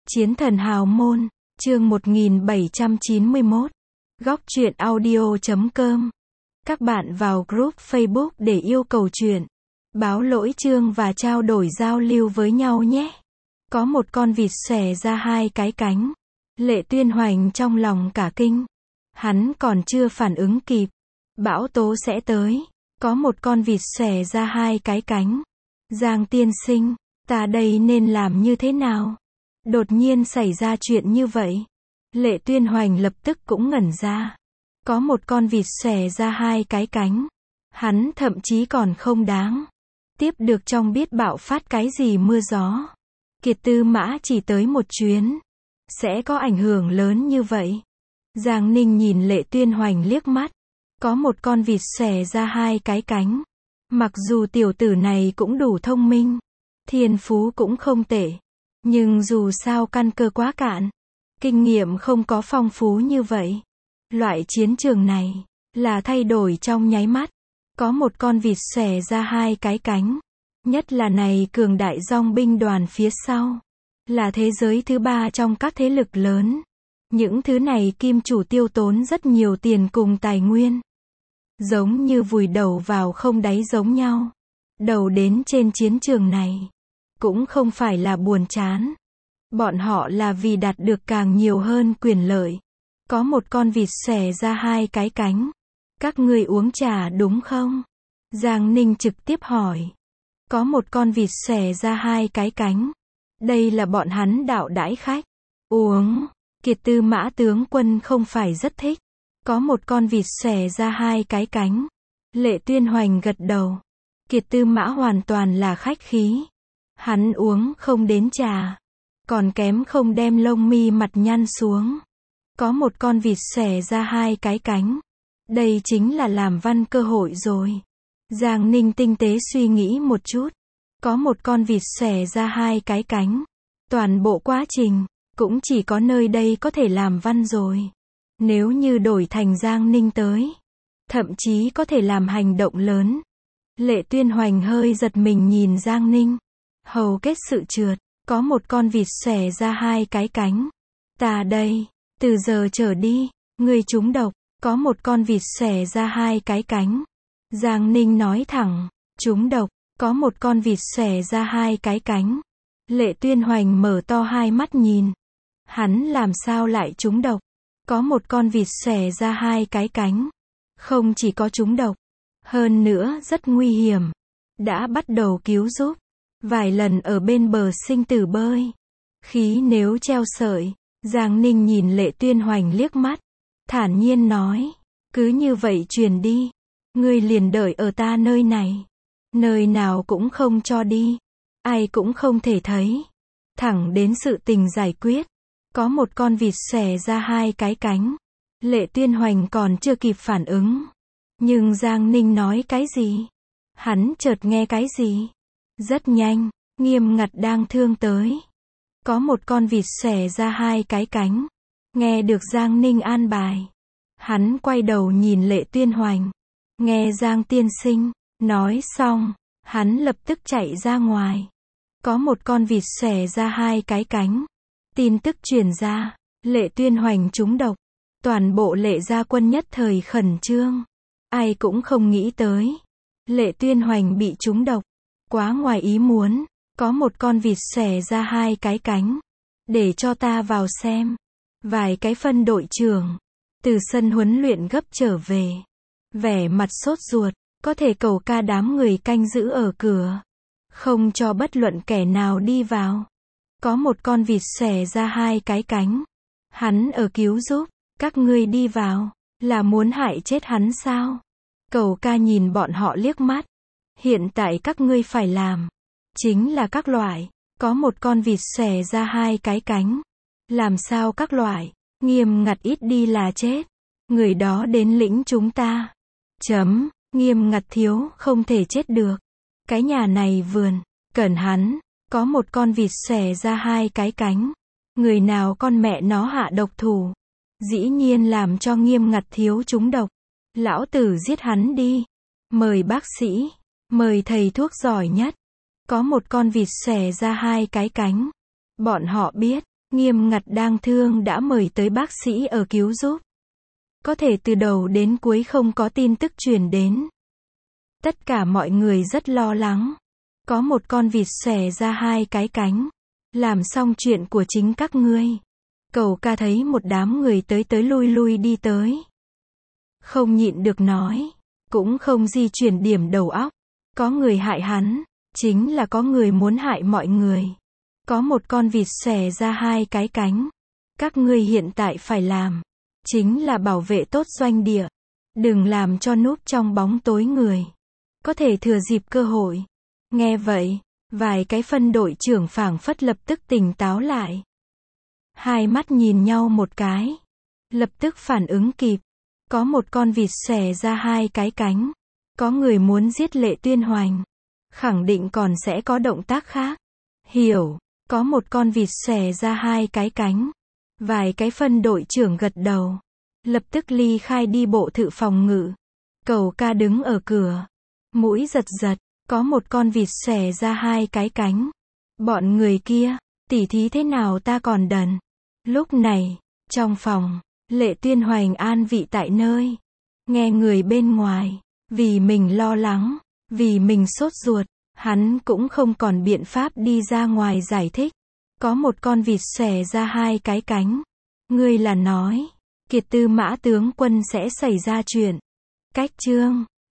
Chiến thần hào môn, chương 1791. Góc truyện audio.com. Các bạn vào group Facebook để yêu cầu truyện, báo lỗi chương và trao đổi giao lưu với nhau nhé. Có một con vịt xòe ra hai cái cánh. Lệ Tuyên Hoành trong lòng cả kinh. Hắn còn chưa phản ứng kịp. Bão tố sẽ tới. Có một con vịt xòe ra hai cái cánh. Giang tiên sinh, ta đây nên làm như thế nào? Đột nhiên xảy ra chuyện như vậy. Lệ Tuyên Hoành lập tức cũng ngẩn ra. Có một con vịt xòe ra hai cái cánh. Hắn thậm chí còn không đáng tiếp được trong biết bạo phát cái gì mưa gió. Kiệt Tư Mã chỉ tới một chuyến, sẽ có ảnh hưởng lớn như vậy. Giang Ninh nhìn Lệ Tuyên Hoành liếc mắt. Có một con vịt xòe ra hai cái cánh. Mặc dù tiểu tử này cũng đủ thông minh, thiên phú cũng không tệ, nhưng dù sao căn cơ quá cạn, kinh nghiệm không có phong phú như vậy. Loại chiến trường này là thay đổi trong nháy mắt. Có một con vịt xòe ra hai cái cánh. Nhất là này cường đại dòng binh đoàn phía sau. Là thế giới thứ ba trong các thế lực lớn. Những thứ này kim chủ tiêu tốn rất nhiều tiền cùng tài nguyên. Giống như vùi đầu vào không đáy giống nhau. Đầu đến trên chiến trường này cũng không phải là buồn chán. Bọn họ là vì đạt được càng nhiều hơn quyền lợi. Có một con vịt xòe ra hai cái cánh. Các ngươi uống trà đúng không? Giang Ninh trực tiếp hỏi. Có một con vịt xòe ra hai cái cánh. Đây là bọn hắn đạo đãi khách. Uống. Kiệt Tư Mã tướng quân không phải rất thích. Có một con vịt xòe ra hai cái cánh. Lệ Tuyên Hoành gật đầu. Kiệt Tư Mã hoàn toàn là khách khí. Hắn uống không đến trà, còn kém không đem lông mi mặt nhăn xuống. Có một con vịt xòe ra hai cái cánh. Đây chính là làm văn cơ hội rồi. Giang Ninh tinh tế suy nghĩ một chút. Có một con vịt xòe ra hai cái cánh. Toàn bộ quá trình cũng chỉ có nơi đây có thể làm văn rồi. Nếu như đổi thành Giang Ninh tới, thậm chí có thể làm hành động lớn. Lệ Tuyên Hoành hơi giật mình nhìn Giang Ninh. Hầu kết sự trượt. Có một con vịt xòe ra hai cái cánh. Ta đây, từ giờ trở đi, ngươi trúng độc. Có một con vịt xòe ra hai cái cánh. Giang Ninh nói thẳng, trúng độc. Có một con vịt xòe ra hai cái cánh. Lệ Tuyên Hoành mở to hai mắt nhìn. Hắn làm sao lại trúng độc? Có một con vịt xòe ra hai cái cánh. Không chỉ có trúng độc, hơn nữa rất nguy hiểm. Đã bắt đầu cứu giúp. Vài lần ở bên bờ sinh tử bơi. Khí nếu treo sợi. Giang Ninh nhìn Lệ Tuyên Hoành liếc mắt. Thản nhiên nói. Cứ như vậy truyền đi. Ngươi liền đợi ở ta nơi này. Nơi nào cũng không cho đi. Ai cũng không thể thấy. Thẳng đến sự tình giải quyết. Có một con vịt xòe ra hai cái cánh. Lệ Tuyên Hoành còn chưa kịp phản ứng. Nhưng Giang Ninh nói cái gì? Hắn chợt nghe cái gì? Rất nhanh, Nghiêm Ngặt đang thương tới. Có một con vịt xòe ra hai cái cánh. Nghe được Giang Ninh an bài. Hắn quay đầu nhìn Lệ Tuyên Hoành. Nghe Giang tiên sinh nói xong, hắn lập tức chạy ra ngoài. Có một con vịt xòe ra hai cái cánh. Tin tức truyền ra, Lệ Tuyên Hoành trúng độc. Toàn bộ Lệ gia quân nhất thời khẩn trương. Ai cũng không nghĩ tới. Lệ Tuyên Hoành bị trúng độc. Quá ngoài ý muốn. Có một con vịt xòe ra hai cái cánh. Để cho ta vào xem. Vài cái phân đội trưởng từ sân huấn luyện gấp trở về. Vẻ mặt sốt ruột. Có thể cầu ca đám người canh giữ ở cửa. Không cho bất luận kẻ nào đi vào. Có một con vịt xòe ra hai cái cánh. Hắn ở cứu giúp. Các ngươi đi vào. Là muốn hại chết hắn sao? Cầu ca nhìn bọn họ liếc mắt. Hiện tại các ngươi phải làm. Chính là các loại. Có một con vịt xòe ra hai cái cánh. Làm sao các loại? Nghiêm Ngặt ít đi là chết. Người đó đến lĩnh chúng ta. Nghiêm Ngặt thiếu không thể chết được. Cái nhà này vườn. Cẩn hắn. Có một con vịt xòe ra hai cái cánh. Người nào con mẹ nó hạ độc thủ. Dĩ nhiên làm cho Nghiêm Ngặt thiếu trúng độc. Lão tử giết hắn đi. Mời bác sĩ. Mời thầy thuốc giỏi nhất. Có một con vịt xòe ra hai cái cánh. Bọn họ biết, Nghiêm ngặt đang thương đã mời tới bác sĩ ở cứu giúp. Có thể từ đầu đến cuối không có tin tức truyền đến. Tất cả mọi người rất lo lắng. Có một con vịt xòe ra hai cái cánh. Làm xong chuyện của chính các ngươi. Cậu ca thấy một đám người tới tới lui lui đi tới. Không nhịn được nói. Cũng không di chuyển điểm đầu óc. Có người hại hắn. Chính là có người muốn hại mọi người. Có một con vịt xòe ra hai cái cánh. Các ngươi hiện tại phải làm. Chính là bảo vệ tốt doanh địa. Đừng làm cho núp trong bóng tối người. Có thể thừa dịp cơ hội. Nghe vậy, vài cái phân đội trưởng phảng phất lập tức tỉnh táo lại. Hai mắt nhìn nhau một cái. Lập tức phản ứng kịp. Có một con vịt xòe ra hai cái cánh. Có người muốn giết Lệ Tuyên Hoành. Khẳng định còn sẽ có động tác khác. Hiểu, có một con vịt xòe ra hai cái cánh. Vài cái phân đội trưởng gật đầu. Lập tức ly khai đi bộ thự phòng ngự. Cậu ca đứng ở cửa. Mũi giật giật, có một con vịt xòe ra hai cái cánh. Bọn người kia, tỉ thí thế nào ta còn đần. Lúc này, trong phòng, Lệ Tuyên Hoành an vị tại nơi. Nghe người bên ngoài, vì mình lo lắng, vì mình sốt ruột, hắn cũng không còn biện pháp đi ra ngoài giải thích. Có một con vịt xòe ra hai cái cánh. Ngươi là nói, Kiệt Tư Mã tướng quân sẽ xảy ra chuyện. Cách chương